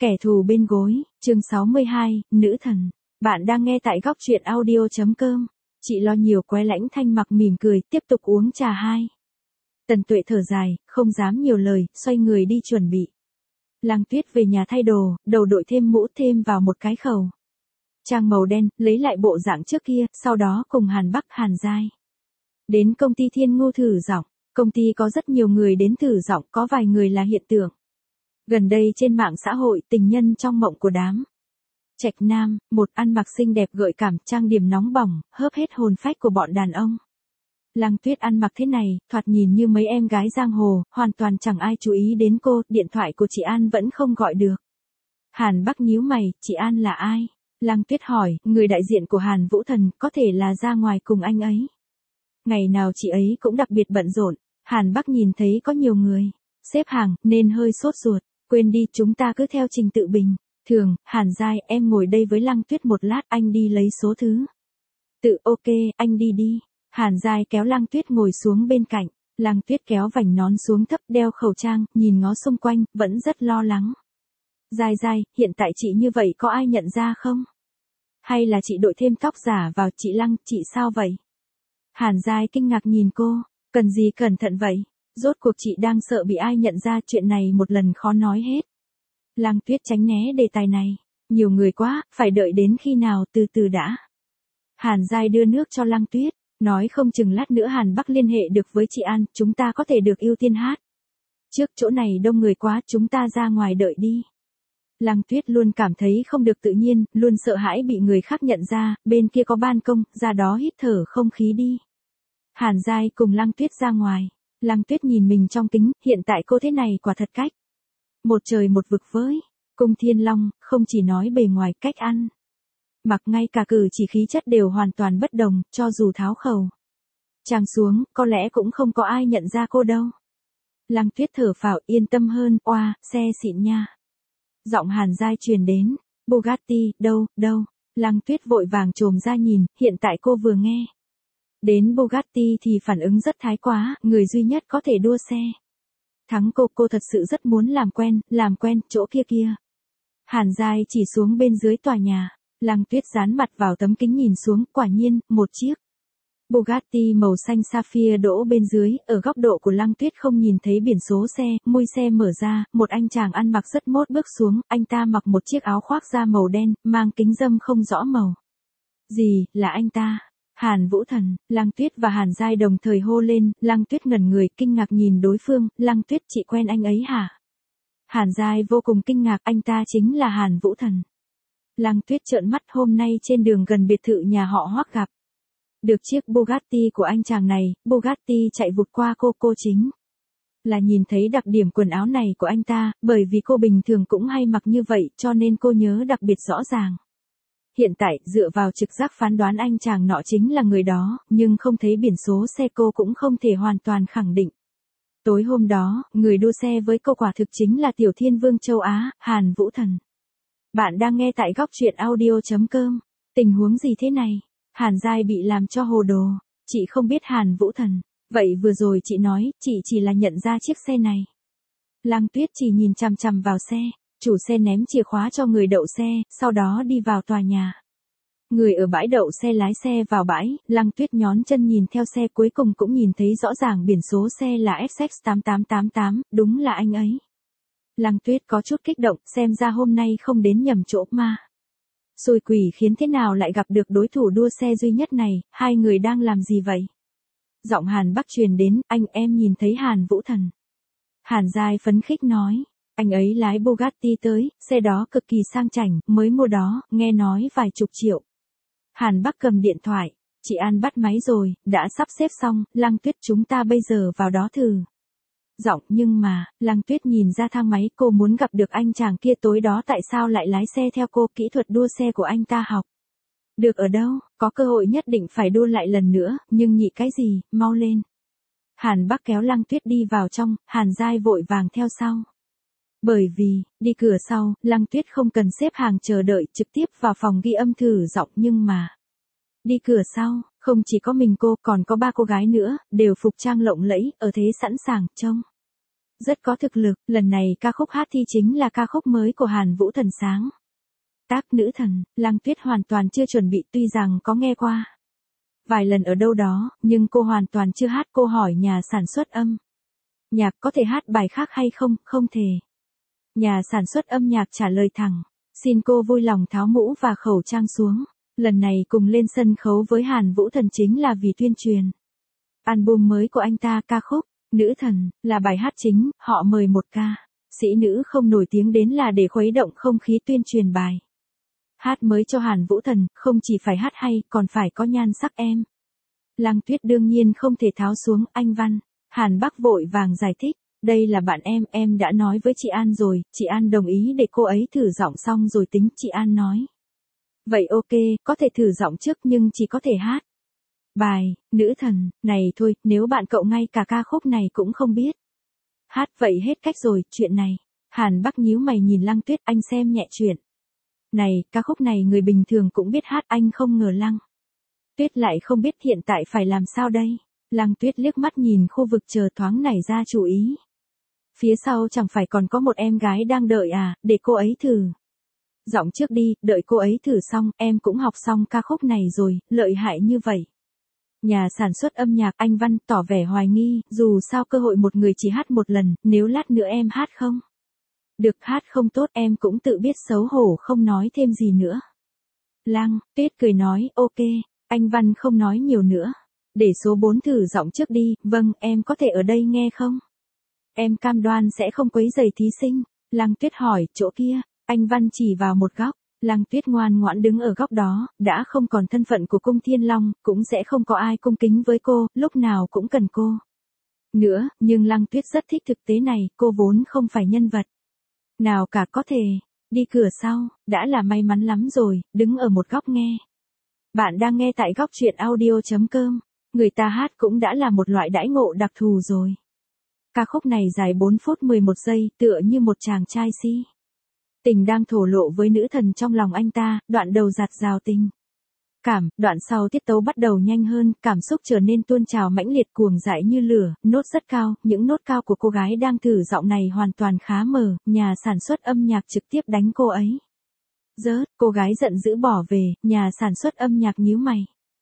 Kẻ thù bên gối, chương 62, nữ thần. Bạn đang nghe tại góc truyện audio.com. Chị lo nhiều quái lãnh thanh mặc mỉm cười, tiếp tục uống trà hai. Tần Tuệ thở dài, không dám nhiều lời, xoay người đi chuẩn bị. Lăng Tuyết về nhà thay đồ, đầu đội thêm mũ thêm vào một cái khẩu trang màu đen, lấy lại bộ dạng trước kia, sau đó cùng Hàn Bắc Hàn Giai đến công ty Thiên Ngô thử giọng. Công ty có rất nhiều người đến thử giọng, có vài người là hiện tượng. Gần đây trên mạng xã hội, tình nhân trong mộng của đám trạch nam, một ăn mặc xinh đẹp gợi cảm, trang điểm nóng bỏng, hớp hết hồn phách của bọn đàn ông. Lăng Tuyết ăn mặc thế này, thoạt nhìn như mấy em gái giang hồ, hoàn toàn chẳng ai chú ý đến cô, điện thoại của chị An vẫn không gọi được. Hàn Bắc nhíu mày, chị An là ai? Lăng Tuyết hỏi, người đại diện của Hàn Vũ Thần, có thể là ra ngoài cùng anh ấy. Ngày nào chị ấy cũng đặc biệt bận rộn. Hàn Bắc nhìn thấy có nhiều người xếp hàng, nên hơi sốt ruột. Quên đi, chúng ta cứ theo trình tự bình thường. Hàn Giai, em ngồi đây với Lăng Tuyết một lát, anh đi lấy số thứ tự. Ok, anh đi đi. Hàn Giai kéo Lăng Tuyết ngồi xuống bên cạnh. Lăng Tuyết kéo vành nón xuống thấp, đeo khẩu trang, nhìn ngó xung quanh, vẫn rất lo lắng. Giai Giai, hiện tại chị như vậy có ai nhận ra không? Hay là chị đội thêm tóc giả vào? Chị Lăng, chị sao vậy? Hàn Giai kinh ngạc nhìn cô, cần gì cẩn thận vậy? Rốt cuộc chị đang sợ bị ai nhận ra, chuyện này một lần khó nói hết. Lăng Tuyết tránh né đề tài này, nhiều người quá, phải đợi đến khi nào, từ từ đã. Hàn Giai đưa nước cho Lăng Tuyết, nói không chừng lát nữa Hàn Bắc liên hệ được với chị An, chúng ta có thể được ưu tiên hát. Trước chỗ này đông người quá, chúng ta ra ngoài đợi đi. Lăng Tuyết luôn cảm thấy không được tự nhiên, luôn sợ hãi bị người khác nhận ra, bên kia có ban công, ra đó hít thở không khí đi. Hàn Giai cùng Lăng Tuyết ra ngoài. Lăng Tuyết nhìn mình trong kính, hiện tại cô thế này quả thật cách một trời một vực với Cung Thiên Long, không chỉ nói bề ngoài, cách ăn mặc, ngay cả cử chỉ khí chất đều hoàn toàn bất đồng, cho dù tháo khẩu trang xuống, có lẽ cũng không có ai nhận ra cô đâu. Lăng Tuyết thở phào, yên tâm hơn, oa, xe xịn nha. Giọng Hàn Giai truyền đến, Bugatti, đâu? Lăng Tuyết vội vàng trồm ra nhìn, hiện tại cô vừa nghe đến Bugatti thì phản ứng rất thái quá, người duy nhất có thể đua xe thắng cô thật sự rất muốn làm quen, chỗ kia. Hàn Giai chỉ xuống bên dưới tòa nhà. Lăng Tuyết dán mặt vào tấm kính nhìn xuống, quả nhiên, một chiếc Bugatti màu xanh sapphire đỗ bên dưới, ở góc độ của Lăng Tuyết không nhìn thấy biển số xe, mui xe mở ra, một anh chàng ăn mặc rất mốt bước xuống, anh ta mặc một chiếc áo khoác da màu đen, mang kính râm không rõ màu gì, là anh ta. Hàn Vũ Thần. Lăng Tuyết và Hàn Giai đồng thời hô lên, Lăng Tuyết ngẩn người, kinh ngạc nhìn đối phương, Lăng Tuyết, chị quen anh ấy hả? Hàn Giai vô cùng kinh ngạc, anh ta chính là Hàn Vũ Thần. Lăng Tuyết trợn mắt, hôm nay trên đường gần biệt thự nhà họ Hoắc gặp được chiếc Bugatti của anh chàng này, Bugatti chạy vụt qua cô chính là nhìn thấy đặc điểm quần áo này của anh ta, bởi vì cô bình thường cũng hay mặc như vậy, cho nên cô nhớ đặc biệt rõ ràng. Hiện tại, dựa vào trực giác phán đoán anh chàng nọ chính là người đó, nhưng không thấy biển số xe, cô cũng không thể hoàn toàn khẳng định. Tối hôm đó, người đua xe với cô quả thực chính là Tiểu Thiên Vương châu Á, Hàn Vũ Thần. Bạn đang nghe tại góc truyện audio.com. Tình huống gì thế này? Hàn Giai bị làm cho hồ đồ. Chị không biết Hàn Vũ Thần. Vậy vừa rồi chị nói, chị chỉ là nhận ra chiếc xe này. Lăng Tuyết chỉ nhìn chằm chằm vào xe. Chủ xe ném chìa khóa cho người đậu xe, sau đó đi vào tòa nhà. Người ở bãi đậu xe lái xe vào bãi, Lăng Tuyết nhón chân nhìn theo xe, cuối cùng cũng nhìn thấy rõ ràng biển số xe là FX8888, đúng là anh ấy. Lăng Tuyết có chút kích động, xem ra hôm nay không đến nhầm chỗ mà. Xui quỷ khiến thế nào lại gặp được đối thủ đua xe duy nhất này, hai người đang làm gì vậy? Giọng Hàn Bắc truyền đến, anh em nhìn thấy Hàn Vũ Thần. Hàn Giai phấn khích nói. Anh ấy lái Bugatti tới, xe đó cực kỳ sang chảnh, mới mua đó, nghe nói vài chục triệu. Hàn Bắc cầm điện thoại, chị An bắt máy rồi, đã sắp xếp xong, Lăng Tuyết, chúng ta bây giờ vào đó thử giọng, nhưng mà, Lăng Tuyết nhìn ra thang máy, cô muốn gặp được anh chàng kia, tối đó tại sao lại lái xe theo cô, kỹ thuật đua xe của anh ta học được ở đâu, có cơ hội nhất định phải đua lại lần nữa, nhưng nhị cái gì, mau lên. Hàn Bắc kéo Lăng Tuyết đi vào trong, Hàn Giai vội vàng theo sau. Bởi vì, đi cửa sau, Lăng Tuyết không cần xếp hàng chờ đợi, trực tiếp vào phòng ghi âm thử giọng, nhưng mà đi cửa sau, không chỉ có mình cô, còn có ba cô gái nữa, đều phục trang lộng lẫy, ở thế sẵn sàng, trông rất có thực lực, lần này ca khúc hát thi chính là ca khúc mới của Hàn Vũ Thần sáng. Tác Nữ Thần, Lăng Tuyết hoàn toàn chưa chuẩn bị tuy rằng có nghe qua vài lần ở đâu đó, nhưng cô hoàn toàn chưa hát. Cô hỏi nhà sản xuất âm nhạc có thể hát bài khác hay không, không thể. Nhà sản xuất âm nhạc trả lời thẳng, xin cô vui lòng tháo mũ và khẩu trang xuống. Lần này cùng lên sân khấu với Hàn Vũ Thần chính là vì tuyên truyền album mới của anh ta. Ca khúc Nữ Thần là bài hát chính, họ mời một ca sĩ nữ không nổi tiếng đến là để khuấy động không khí tuyên truyền bài hát mới cho Hàn Vũ Thần, không chỉ phải hát hay, còn phải có nhan sắc em. Lăng Tuyết đương nhiên không thể tháo xuống. Anh Văn, Hàn Bắc vội vàng giải thích, đây là bạn em đã nói với chị An rồi, chị An đồng ý để cô ấy thử giọng xong rồi tính. Chị An nói, vậy ok, có thể thử giọng trước nhưng chỉ có thể hát bài Nữ Thần này thôi. Nếu bạn cậu ngay cả ca khúc này cũng không biết hát, vậy hết cách rồi. Chuyện này, Hàn Bắc nhíu mày nhìn Lăng Tuyết, anh xem nhẹ chuyện này, ca khúc này người bình thường cũng biết hát. Anh không ngờ Lăng Tuyết lại không biết, hiện tại phải làm sao đây? Lăng Tuyết liếc mắt nhìn khu vực chờ thoáng nảy ra chủ ý. Phía sau chẳng phải còn có một em gái đang đợi à, để cô ấy thử giọng trước đi, đợi cô ấy thử xong, em cũng học xong ca khúc này rồi, lợi hại như vậy. Nhà sản xuất âm nhạc anh Văn tỏ vẻ hoài nghi, dù sao cơ hội một người chỉ hát một lần, nếu lát nữa em hát không được, hát không tốt, em cũng tự biết xấu hổ không nói thêm gì nữa. Lăng Tuyết cười nói, ok, anh Văn không nói nhiều nữa. Để số 4 thử giọng trước đi, vâng, em có thể ở đây nghe không? Em cam đoan sẽ không quấy rầy thí sinh. Lăng Tuyết hỏi, chỗ kia, anh Văn chỉ vào một góc. Lăng Tuyết ngoan ngoãn đứng ở góc đó, đã không còn thân phận của cung Thiên Long, cũng sẽ không có ai cung kính với cô, lúc nào cũng cần cô nữa, nhưng Lăng Tuyết rất thích thực tế này, cô vốn không phải nhân vật nào cả, có thể đi cửa sau, đã là may mắn lắm rồi, đứng ở một góc nghe. Bạn đang nghe tại góc truyện audio.com, người ta hát cũng đã là một loại đãi ngộ đặc thù rồi. Ca khúc này dài 4 phút 11 giây, tựa như một chàng trai si tình đang thổ lộ với nữ thần trong lòng anh ta. Đoạn đầu dạt dào tình cảm, đoạn sau tiết tấu bắt đầu nhanh hơn, cảm xúc trở nên tuôn trào mãnh liệt cuồng dại như lửa, nốt rất cao, những nốt cao của cô gái đang thử giọng này hoàn toàn khá mờ, nhà sản xuất âm nhạc trực tiếp đánh cô ấy rớt. Cô gái giận dữ bỏ về, nhà sản xuất âm nhạc nhíu mày.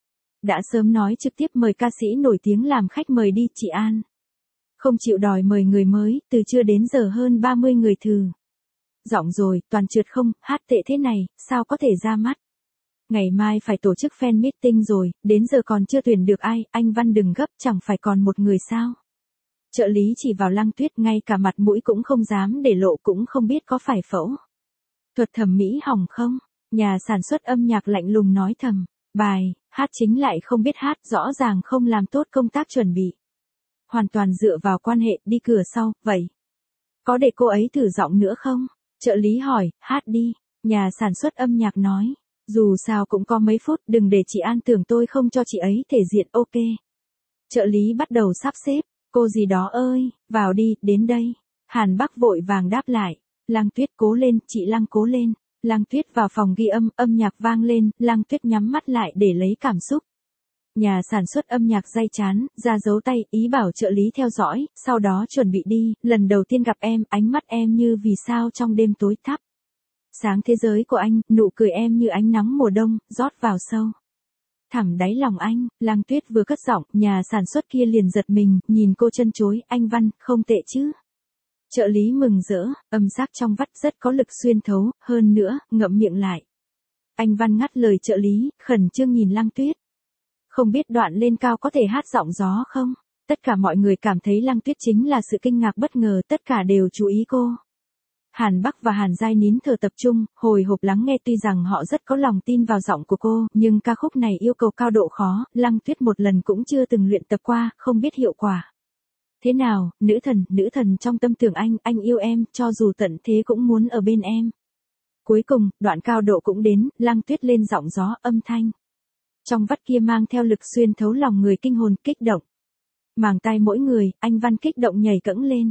Đã sớm nói trực tiếp mời ca sĩ nổi tiếng làm khách mời đi. Chị An không chịu đòi mời người mới, từ trưa đến giờ hơn 30 người thử giọng rồi, toàn trượt không, hát tệ thế này, sao có thể ra mắt. Ngày mai phải tổ chức fan meeting rồi, đến giờ còn chưa tuyển được ai, anh Văn đừng gấp, chẳng phải còn một người sao. Trợ lý chỉ vào Lăng Tuyết, ngay cả mặt mũi cũng không dám để lộ, cũng không biết có phải phẫu thuật thẩm mỹ hỏng không. Nhà sản xuất âm nhạc lạnh lùng nói thầm, bài hát chính lại không biết hát, rõ ràng không làm tốt công tác chuẩn bị. Hoàn toàn dựa vào quan hệ. Đi cửa sau, vậy có để cô ấy thử giọng nữa không? Trợ lý hỏi, hát đi. Nhà sản xuất âm nhạc nói, dù sao cũng có mấy phút, đừng để chị An tưởng tôi không cho chị ấy thể diện. Ok. Trợ lý bắt đầu sắp xếp, cô gì đó ơi, vào đi, đến đây. Hàn Bắc vội vàng đáp lại, Lăng Tuyết cố lên, chị Lăng cố lên. Lăng Tuyết vào phòng ghi âm, âm nhạc vang lên, Lăng Tuyết nhắm mắt lại để lấy cảm xúc. Nhà sản xuất âm nhạc day chán, ra dấu tay, ý bảo trợ lý theo dõi, sau đó chuẩn bị đi. Lần đầu tiên gặp em, ánh mắt em như vì sao trong đêm tối thắp sáng thế giới của anh, nụ cười em như ánh nắng mùa đông, rót vào sâu thẳm đáy lòng anh. Lăng Tuyết vừa cất giọng, nhà sản xuất kia liền giật mình, nhìn cô chân chối, anh Văn, không tệ chứ. Trợ lý mừng rỡ, âm sắc trong vắt rất có lực xuyên thấu, hơn nữa, ngậm miệng lại. Anh Văn ngắt lời trợ lý, khẩn trương nhìn Lăng Tuyết. Không biết đoạn lên cao có thể hát giọng gió không? Tất cả mọi người cảm thấy Lăng Tuyết chính là sự kinh ngạc bất ngờ, tất cả đều chú ý cô. Hàn Bắc và Hàn Giai nín thở tập trung, hồi hộp lắng nghe. Tuy rằng họ rất có lòng tin vào giọng của cô, nhưng ca khúc này yêu cầu cao độ khó, Lăng Tuyết một lần cũng chưa từng luyện tập qua, không biết hiệu quả thế nào. Nữ thần trong tâm tưởng anh yêu em, cho dù tận thế cũng muốn ở bên em. Cuối cùng, đoạn cao độ cũng đến, Lăng Tuyết lên giọng gió, âm thanh trong vắt kia mang theo lực xuyên thấu lòng người, kinh hồn, kích động màng tai mỗi người. Anh Văn kích động nhảy cẫng lên.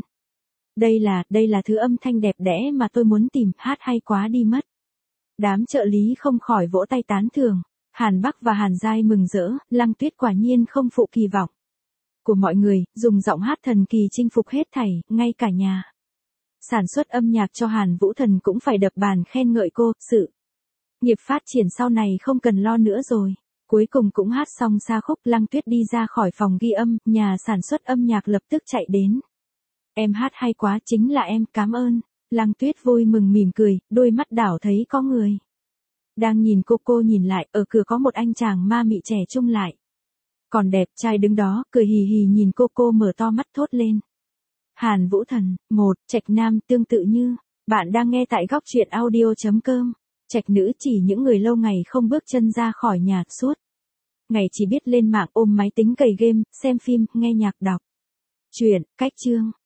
Đây là thứ âm thanh đẹp đẽ mà tôi muốn tìm, hát hay quá đi mất. Đám trợ lý không khỏi vỗ tay tán thưởng. Hàn Bắc và Hàn Giai mừng rỡ, Lăng Tuyết quả nhiên không phụ kỳ vọng của mọi người, dùng giọng hát thần kỳ chinh phục hết thảy, ngay cả nhà. Sản xuất âm nhạc cho Hàn Vũ Thần cũng phải đập bàn khen ngợi cô, sự nghiệp phát triển sau này không cần lo nữa rồi. Cuối cùng cũng hát xong sa khúc, Lăng Tuyết đi ra khỏi phòng ghi âm, nhà sản xuất âm nhạc lập tức chạy đến. Em hát hay quá, chính là em, cảm ơn. Lăng Tuyết vui mừng mỉm cười, đôi mắt đảo thấy có người đang nhìn cô nhìn lại, ở cửa có một anh chàng ma mị trẻ trung lại. Còn đẹp trai đứng đó, cười hì hì nhìn cô mở to mắt thốt lên. Hàn Vũ Thần, một, Trạch nam tương tự như. Bạn đang nghe tại góc truyện audio.com. Trạch nữ chỉ những người lâu ngày không bước chân ra khỏi nhà, suốt ngày chỉ biết lên mạng ôm máy tính cày game, xem phim, nghe nhạc, đọc truyện, cách chương.